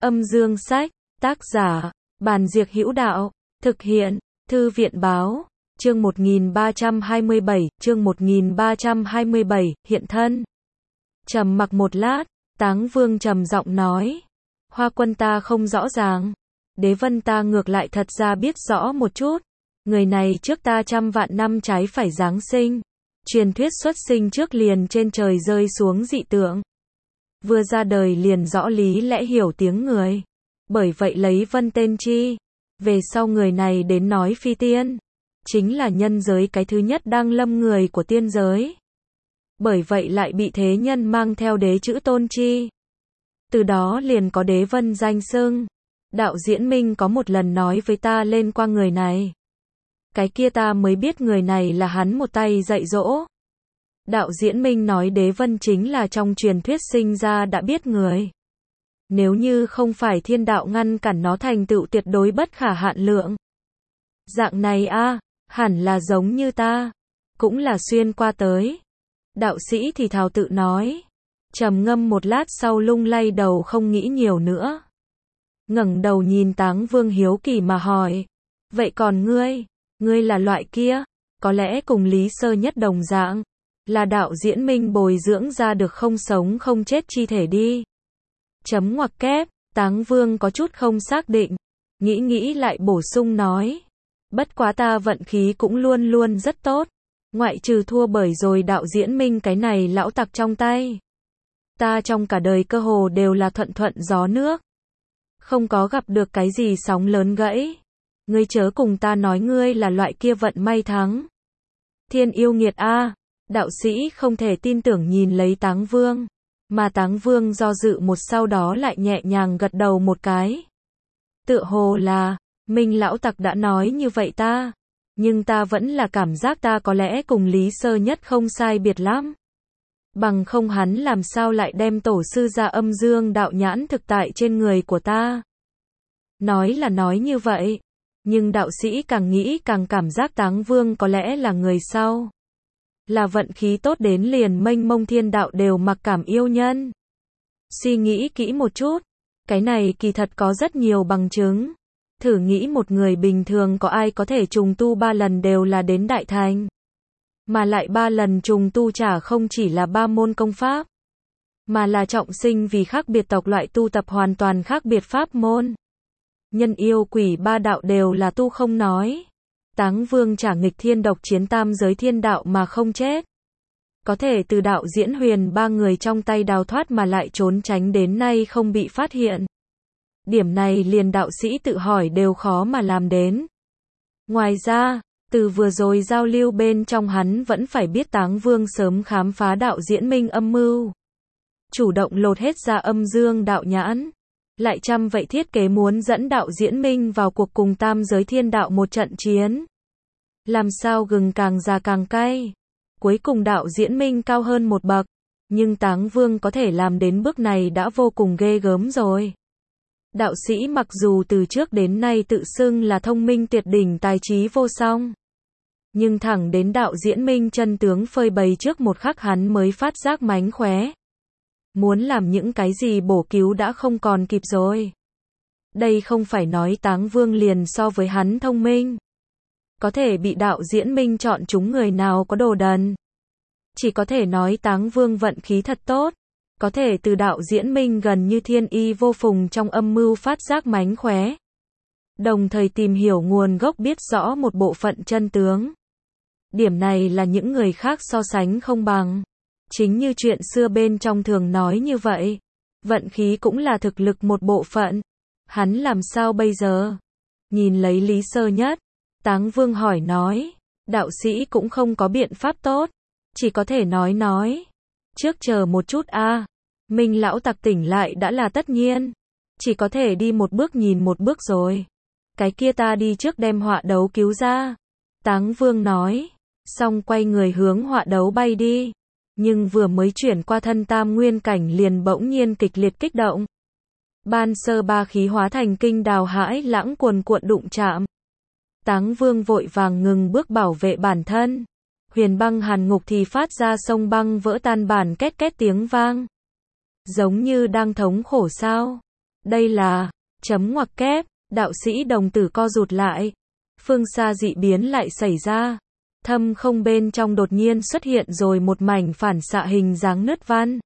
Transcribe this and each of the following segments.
Âm dương sách, tác giả, Bàn Diệc Hữu Đạo, thực hiện, Thư viện báo, chương 1327, hiện thân. Trầm mặc một lát, Táng Vương trầm giọng nói, Hoa Quân ta không rõ ràng, Đế Vân ta ngược lại thật ra biết rõ một chút, người này trước ta trăm vạn năm trái phải giáng sinh, truyền thuyết xuất sinh trước liền trên trời rơi xuống dị tượng. Vừa ra đời liền rõ lý lẽ hiểu tiếng người. Bởi vậy lấy Vân tên chi. Về sau người này đến nói phi tiên. Chính là nhân giới cái thứ nhất đang lâm người của tiên giới. Bởi vậy lại bị thế nhân mang theo đế chữ tôn chi. Từ đó liền có Đế Vân danh xưng. Đạo Diễn Minh có một lần nói với ta lên qua người này. Cái kia ta mới biết người này là hắn một tay dạy dỗ. Đạo Diễn Minh nói Đế Vân chính là trong truyền thuyết sinh ra đã biết người. Nếu như không phải thiên đạo ngăn cản nó thành tựu tuyệt đối bất khả hạn lượng. Dạng này hẳn là giống như ta. Cũng là xuyên qua tới. Đạo sĩ thì thào tự nói. Trầm ngâm một lát sau lung lay đầu không nghĩ nhiều nữa. Ngẩng đầu nhìn Táng Vương hiếu kỳ mà hỏi. Vậy còn ngươi là loại kia, có lẽ cùng Lý Sơ Nhất đồng dạng. Là Đạo Diễn Minh bồi dưỡng ra được không sống không chết chi thể đi. Chấm ngoặc kép, Táng Vương có chút không xác định. Nghĩ lại bổ sung nói. Bất quá ta vận khí cũng luôn luôn rất tốt. Ngoại trừ thua bởi rồi Đạo Diễn Minh cái này lão tặc trong tay. Ta trong cả đời cơ hồ đều là thuận thuận gió nước. Không có gặp được cái gì sóng lớn gãy. Ngươi chớ cùng ta nói ngươi là loại kia vận may thắng. Thiên yêu nghiệt Đạo sĩ không thể tin tưởng nhìn lấy Táng Vương. Mà Táng Vương do dự một sau đó lại nhẹ nhàng gật đầu một cái. Tựa hồ là, Minh lão tặc đã nói như vậy ta. Nhưng ta vẫn là cảm giác ta có lẽ cùng Lý Sơ Nhất không sai biệt lắm. Bằng không hắn làm sao lại đem tổ sư ra âm dương đạo nhãn thực tại trên người của ta. Nói là nói như vậy. Nhưng đạo sĩ càng nghĩ càng cảm giác Táng Vương có lẽ là người sau. Là vận khí tốt đến liền mênh mông thiên đạo đều mặc cảm yêu nhân. Suy nghĩ kỹ một chút. Cái này kỳ thật có rất nhiều bằng chứng. Thử nghĩ một người bình thường có ai có thể trùng tu 3 lần đều là đến đại thành. Mà lại 3 lần trùng tu chả không chỉ là 3 môn công pháp. Mà là trọng sinh vì khác biệt tộc loại tu tập hoàn toàn khác biệt pháp môn. Nhân yêu quỷ 3 đạo đều là tu không nói. Táng Vương trả nghịch thiên độc chiến tam giới thiên đạo mà không chết. Có thể từ Đạo Diễn Huyền 3 người trong tay đào thoát mà lại trốn tránh đến nay không bị phát hiện. Điểm này liền đạo sĩ tự hỏi đều khó mà làm đến. Ngoài ra, từ vừa rồi giao lưu bên trong hắn vẫn phải biết Táng Vương sớm khám phá Đạo Diễn Minh âm mưu. Chủ động lột hết ra âm dương đạo nhãn. Lại chăm vậy thiết kế muốn dẫn Đạo Diễn Minh vào cuộc cùng tam giới thiên đạo một trận chiến. Làm sao gừng càng già càng cay. Cuối cùng Đạo Diễn Minh cao hơn một bậc. Nhưng Táng Vương có thể làm đến bước này đã vô cùng ghê gớm rồi. Đạo sĩ mặc dù từ trước đến nay tự xưng là thông minh tuyệt đỉnh tài trí vô song. Nhưng thẳng đến Đạo Diễn Minh chân tướng phơi bày trước một khắc hắn mới phát giác mánh khóe. Muốn làm những cái gì bổ cứu đã không còn kịp rồi. Đây không phải nói Táng Vương liền so với hắn thông minh. Có thể bị Đạo Diễn Minh chọn chúng người nào có đồ đần. Chỉ có thể nói Táng Vương vận khí thật tốt. Có thể từ Đạo Diễn Minh gần như thiên y vô phùng trong âm mưu phát giác mánh khóe. Đồng thời tìm hiểu nguồn gốc biết rõ một bộ phận chân tướng. Điểm này là những người khác so sánh không bằng. Chính như chuyện xưa bên trong thường nói như vậy. Vận khí cũng là thực lực một bộ phận. Hắn làm sao bây giờ? Nhìn lấy Lý Sơ Nhất. Táng Vương hỏi nói. Đạo sĩ cũng không có biện pháp tốt. Chỉ có thể nói. Trước chờ một chút Minh lão tặc tỉnh lại đã là tất nhiên. Chỉ có thể đi một bước nhìn một bước rồi. Cái kia ta đi trước đem họa đấu cứu ra. Táng Vương nói. Xong quay người hướng họa đấu bay đi. Nhưng vừa mới chuyển qua thân tam nguyên cảnh liền bỗng nhiên kịch liệt kích động. Ban sơ ba khí hóa thành kinh đào hãi lãng cuồn cuộn đụng chạm. Táng Vương vội vàng ngừng bước bảo vệ bản thân. Huyền băng hàn ngục thì phát ra sông băng vỡ tan bản két két tiếng vang. Giống như đang thống khổ sao. Đây là, chấm ngoặc kép, đạo sĩ đồng tử co rụt lại. Phương xa dị biến lại xảy ra. Thâm không bên trong đột nhiên xuất hiện rồi một mảnh phản xạ hình dáng nứt văn.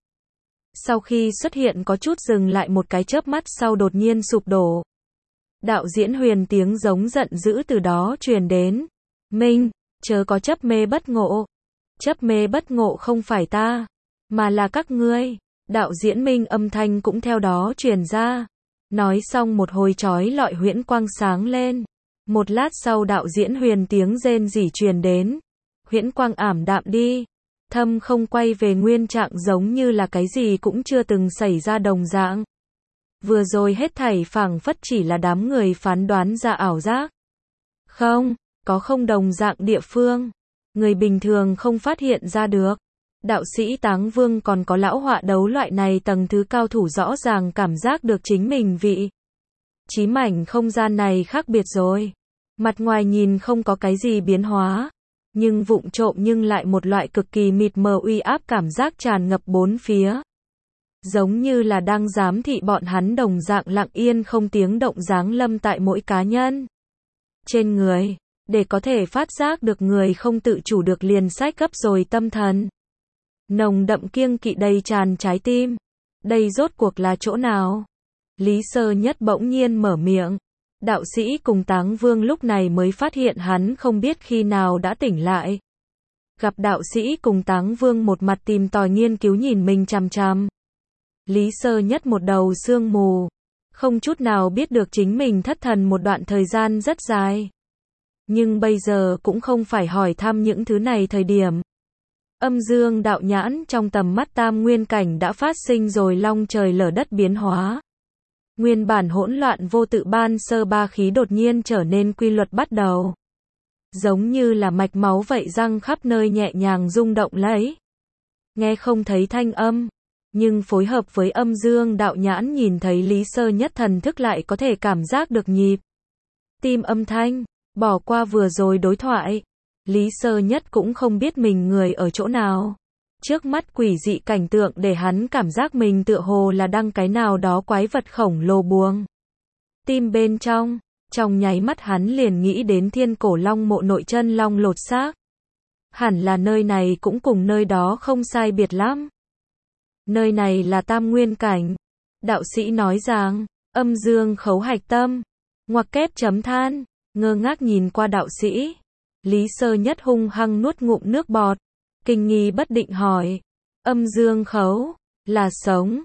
Sau khi xuất hiện có chút dừng lại một cái chớp mắt sau đột nhiên sụp đổ. Đạo diễn Huyền tiếng giống giận dữ từ đó truyền đến. Minh, chớ có chấp mê bất ngộ. Chấp mê bất ngộ không phải ta, mà là các ngươi. Đạo diễn Minh âm thanh cũng theo đó truyền ra. Nói xong một hồi chói lọi huyễn quang sáng lên. Một lát sau đạo diễn Huyền tiếng rên rỉ truyền đến. Huyễn quang ảm đạm đi. Thâm không quay về nguyên trạng giống như là cái gì cũng chưa từng xảy ra đồng dạng. Vừa rồi hết thảy phảng phất chỉ là đám người phán đoán ra ảo giác. Không, có không đồng dạng địa phương. Người bình thường không phát hiện ra được. Đạo sĩ Táng Vương còn có lão họa đấu loại này tầng thứ cao thủ rõ ràng cảm giác được chính mình vị trí mảnh không gian này khác biệt rồi. Mặt ngoài nhìn không có cái gì biến hóa, nhưng vụng trộm nhưng lại một loại cực kỳ mịt mờ uy áp cảm giác tràn ngập bốn phía. Giống như là đang giám thị bọn hắn đồng dạng lặng yên không tiếng động giáng lâm tại mỗi cá nhân. Trên người, để có thể phát giác được người không tự chủ được liền sách gấp rồi tâm thần. Nồng đậm kiêng kỵ đầy tràn trái tim. Đây rốt cuộc là chỗ nào? Lý Sơ Nhất bỗng nhiên mở miệng. Đạo sĩ cùng Táng Vương lúc này mới phát hiện hắn không biết khi nào đã tỉnh lại. Gặp đạo sĩ cùng Táng Vương một mặt tìm tòi nghiên cứu nhìn mình chằm chằm. Lý Sơ Nhất một đầu sương mù, không chút nào biết được chính mình thất thần một đoạn thời gian rất dài. Nhưng bây giờ cũng không phải hỏi thăm những thứ này thời điểm. Âm dương đạo nhãn trong tầm mắt tam nguyên cảnh đã phát sinh rồi long trời lở đất biến hóa. Nguyên bản hỗn loạn vô tự ban sơ ba khí đột nhiên trở nên quy luật bắt đầu. Giống như là mạch máu vậy răng khắp nơi nhẹ nhàng rung động lấy. Nghe không thấy thanh âm, nhưng phối hợp với âm dương đạo nhãn nhìn thấy Lý Sơ Nhất thần thức lại có thể cảm giác được nhịp tim âm thanh. Bỏ qua vừa rồi đối thoại, Lý Sơ Nhất cũng không biết mình người ở chỗ nào. Trước mắt quỷ dị cảnh tượng để hắn cảm giác mình tựa hồ là đang cái nào đó quái vật khổng lồ buông tim bên trong. Trong nháy mắt hắn liền nghĩ đến Thiên Cổ Long mộ nội chân long lột xác. Hẳn là nơi này cũng cùng nơi đó không sai biệt lắm. Nơi này là tam nguyên cảnh. Đạo sĩ nói rằng, âm dương khấu hạch tâm. Ngoặc kép chấm than, ngơ ngác nhìn qua đạo sĩ. Lý Sơ Nhất hung hăng nuốt ngụm nước bọt. Kinh nghi bất định hỏi, âm dương khấu, là sống,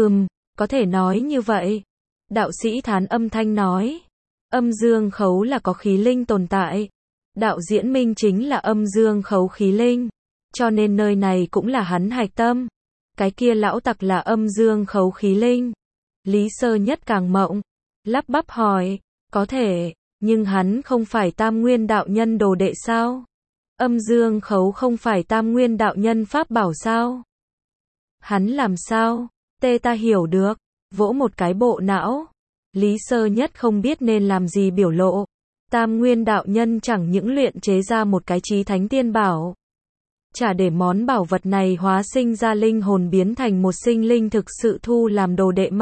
có thể nói như vậy. Đạo sĩ thán âm thanh nói, âm dương khấu là có khí linh tồn tại. Đạo diễn Minh chính là âm dương khấu khí linh, cho nên nơi này cũng là hắn hạch tâm. Cái kia lão tặc là âm dương khấu khí linh. Lý Sơ Nhất càng mộng, lắp bắp hỏi, có thể, nhưng hắn không phải tam nguyên đạo nhân đồ đệ sao? Âm dương khấu không phải tam nguyên đạo nhân pháp bảo sao? Hắn làm sao? Ta hiểu được, vỗ một cái bộ não. Lý Sơ Nhất không biết nên làm gì biểu lộ. Tam nguyên đạo nhân chẳng những luyện chế ra một cái chí thánh tiên bảo, chả để món bảo vật này hóa sinh ra linh hồn biến thành một sinh linh thực sự thu làm đồ đệ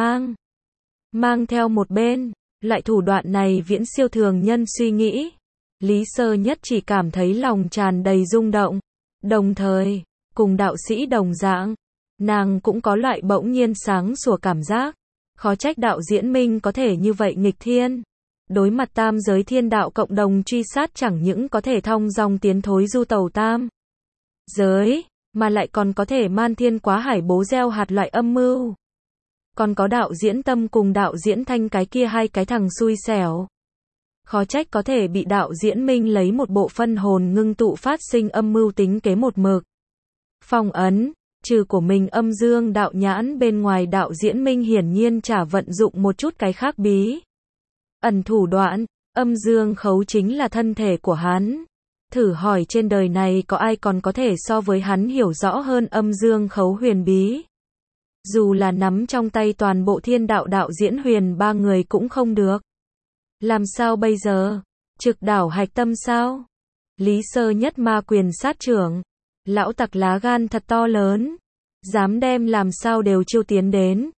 mang theo một bên. Loại thủ đoạn này viễn siêu thường nhân suy nghĩ. Lý Sơ Nhất chỉ cảm thấy lòng tràn đầy rung động. Đồng thời, cùng đạo sĩ đồng dạng, nàng cũng có loại bỗng nhiên sáng sủa cảm giác. Khó trách đạo diễn Minh có thể như vậy nghịch thiên. Đối mặt tam giới thiên đạo cộng đồng truy sát chẳng những có thể thong dong tiến thối du tàu tam giới, mà lại còn có thể man thiên quá hải bố gieo hạt loại âm mưu. Còn có đạo diễn Tâm cùng đạo diễn Thanh cái kia hai cái thằng xui xẻo. Khó trách có thể bị đạo diễn Minh lấy một bộ phân hồn ngưng tụ phát sinh âm mưu tính kế một mực. Phong ấn, trừ của mình âm dương đạo nhãn bên ngoài đạo diễn Minh hiển nhiên chả vận dụng một chút cái khác bí ẩn thủ đoạn. Âm dương khấu chính là thân thể của hắn. Thử hỏi trên đời này có ai còn có thể so với hắn hiểu rõ hơn âm dương khấu huyền bí. Dù là nắm trong tay toàn bộ thiên đạo đạo diễn Huyền ba người cũng không được. Làm sao bây giờ? Trực đảo hạch tâm sao? Lý Sơ Nhất ma quyền sát trưởng. Lão tặc lá gan thật to lớn. Dám đem làm sao đều chiêu tiến đến.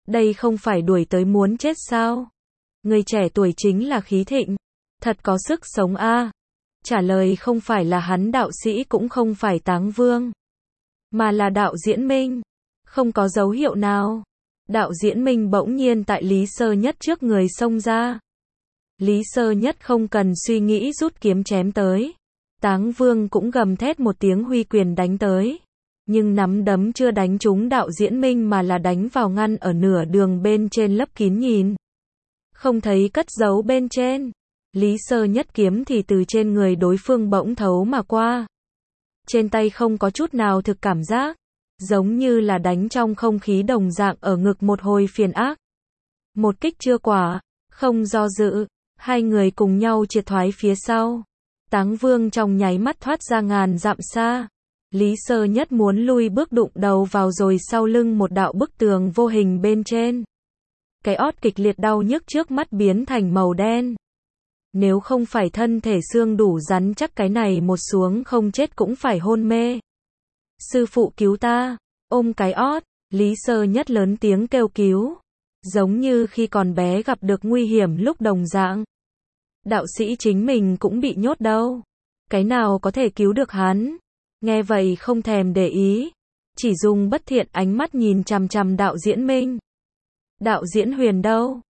Đây không phải đuổi tới muốn chết sao? Người trẻ tuổi chính là khí thịnh, thật có sức sống a. Trả lời không phải là hắn đạo sĩ cũng không phải Táng Vương, mà là Đạo Diễn Minh. Không có dấu hiệu nào. Đạo Diễn Minh bỗng nhiên tại Lý Sơ Nhất trước người xông ra. Lý Sơ Nhất không cần suy nghĩ rút kiếm chém tới. Táng Vương cũng gầm thét một tiếng huy quyền đánh tới. Nhưng nắm đấm chưa đánh trúng Đạo Diễn Minh mà là đánh vào ngăn ở nửa đường bên trên lấp kín nhìn. Không thấy cất giấu bên trên. Lý Sơ Nhất kiếm thì từ trên người đối phương bỗng thấu mà qua. Trên tay không có chút nào thực cảm giác. Giống như là đánh trong không khí đồng dạng ở ngực một hồi phiền ác. Một kích chưa quả, không do dự, hai người cùng nhau triệt thoái phía sau. Táng Vương trong nháy mắt thoát ra ngàn dặm xa. Lý Sơ Nhất muốn lui bước đụng đầu vào rồi sau lưng một đạo bức tường vô hình bên trên. Cái ót kịch liệt đau nhức trước mắt biến thành màu đen. Nếu không phải thân thể xương đủ rắn chắc cái này một xuống không chết cũng phải hôn mê. Sư phụ cứu ta, ôm cái ót, Lý Sơ Nhất lớn tiếng kêu cứu. Giống như khi còn bé gặp được nguy hiểm lúc đồng dạng. Đạo sĩ chính mình cũng bị nhốt đâu. Cái nào có thể cứu được hắn? Nghe vậy không thèm để ý. Chỉ dùng bất thiện ánh mắt nhìn chằm chằm Đạo Diễn Minh. Đạo Diễn Huyền đâu?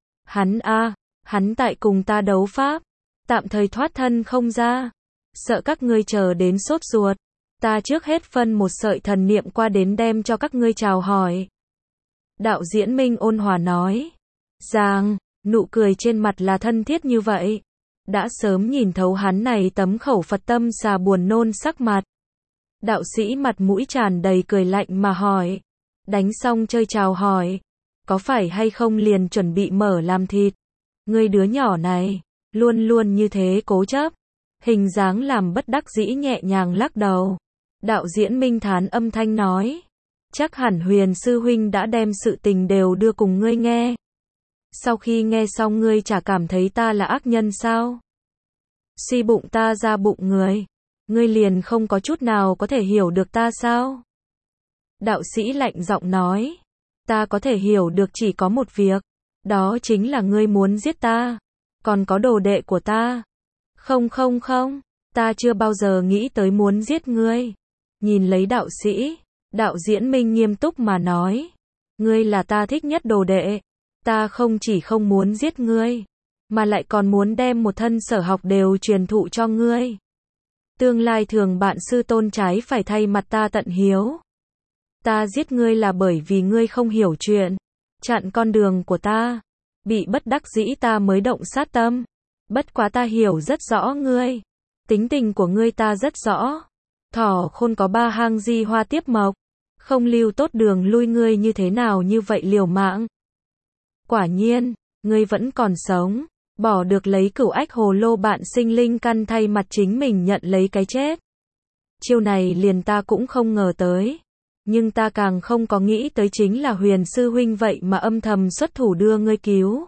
Hắn tại cùng ta đấu pháp. Tạm thời thoát thân không ra. Sợ các ngươi chờ đến sốt ruột. Ta trước hết phân một sợi thần niệm qua đến đem cho các ngươi chào hỏi. Đạo Diễn Minh ôn hòa nói. Giang, nụ cười trên mặt là thân thiết như vậy. Đã sớm nhìn thấu hắn này tấm khẩu Phật tâm xà buồn nôn sắc mặt. Đạo sĩ mặt mũi tràn đầy cười lạnh mà hỏi. Đánh xong chơi chào hỏi. Có phải hay không liền chuẩn bị mở làm thịt? Ngươi đứa nhỏ này, luôn luôn như thế cố chấp. Hình dáng làm bất đắc dĩ nhẹ nhàng lắc đầu. Đạo Diễn Minh thán âm thanh nói. Chắc hẳn Huyền sư huynh đã đem sự tình đều đưa cùng ngươi nghe. Sau khi nghe xong ngươi chả cảm thấy ta là ác nhân sao? Suy bụng ta ra bụng người. Ngươi liền không có chút nào có thể hiểu được ta sao? Đạo sĩ lạnh giọng nói. Ta có thể hiểu được chỉ có một việc. Đó chính là ngươi muốn giết ta. Còn có đồ đệ của ta. Không. Ta chưa bao giờ nghĩ tới muốn giết ngươi. Nhìn lấy đạo sĩ. Đạo Diễn Minh nghiêm túc mà nói. Ngươi là ta thích nhất đồ đệ. Ta không chỉ không muốn giết ngươi. Mà lại còn muốn đem một thân sở học đều truyền thụ cho ngươi. Tương lai thường bạn sư tôn trái phải thay mặt ta tận hiếu. Ta giết ngươi là bởi vì ngươi không hiểu chuyện. Chặn con đường của ta. Bị bất đắc dĩ ta mới động sát tâm. Bất quá ta hiểu rất rõ ngươi. Tính tình của ngươi ta rất rõ. Thỏ khôn có ba hang di hoa tiếp mộc. Không lưu tốt đường lui ngươi như thế nào như vậy liều mạng. Quả nhiên, ngươi vẫn còn sống. Bỏ được lấy cửu ách hồ lô bạn sinh linh căn thay mặt chính mình nhận lấy cái chết. Chiêu này liền ta cũng không ngờ tới. Nhưng ta càng không có nghĩ tới chính là Huyền sư huynh vậy mà âm thầm xuất thủ đưa ngươi cứu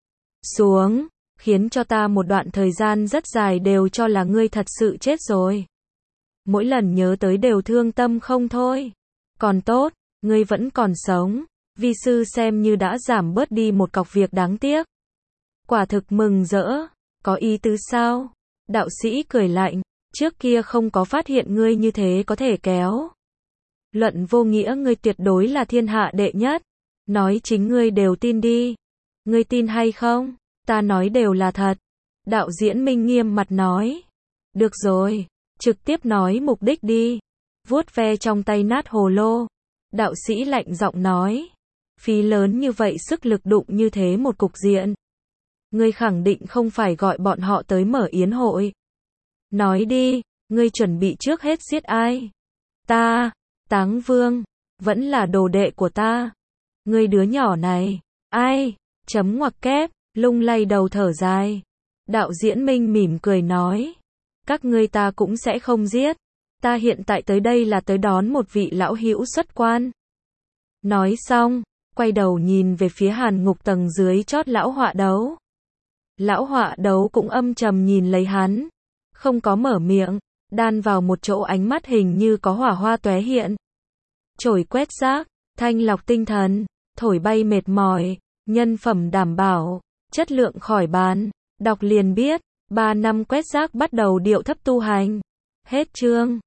xuống, khiến cho ta một đoạn thời gian rất dài đều cho là ngươi thật sự chết rồi. Mỗi lần nhớ tới đều thương tâm không thôi. Còn tốt, ngươi vẫn còn sống. Vi sư xem như đã giảm bớt đi một cọc việc đáng tiếc. Quả thực mừng rỡ. Có ý tứ sao? Đạo sĩ cười lạnh. Trước kia không có phát hiện ngươi như thế có thể kéo. Luận vô nghĩa ngươi tuyệt đối là thiên hạ đệ nhất. Nói chính ngươi đều tin đi. Ngươi tin hay không? Ta nói đều là thật. Đạo Diễn Minh nghiêm mặt nói. Được rồi. Trực tiếp nói mục đích đi. Vuốt ve trong tay nát hồ lô. Đạo sĩ lạnh giọng nói. Phí lớn như vậy sức lực đụng như thế một cục diện. Ngươi khẳng định không phải gọi bọn họ tới mở yến hội. Nói đi, ngươi chuẩn bị trước hết giết ai? Ta, Táng Vương, vẫn là đồ đệ của ta. Ngươi đứa nhỏ này, ai? Chấm ngoặc kép, lung lay đầu thở dài. Đạo Diễn Minh mỉm cười nói. Các ngươi ta cũng sẽ không giết. Ta hiện tại tới đây là tới đón một vị lão hữu xuất quan. Nói xong, quay đầu nhìn về phía Hàn Ngục tầng dưới chót lão họa đấu. Lão họa đấu cũng âm trầm nhìn lấy hắn. Không có mở miệng, đan vào một chỗ ánh mắt hình như có hỏa hoa tóe hiện. Chổi quét rác, thanh lọc tinh thần. thổi bay mệt mỏi, nhân phẩm đảm bảo, chất lượng khỏi bàn. Đọc liền biết, 3 năm quét rác bắt đầu điệu thấp tu hành. Hết chương.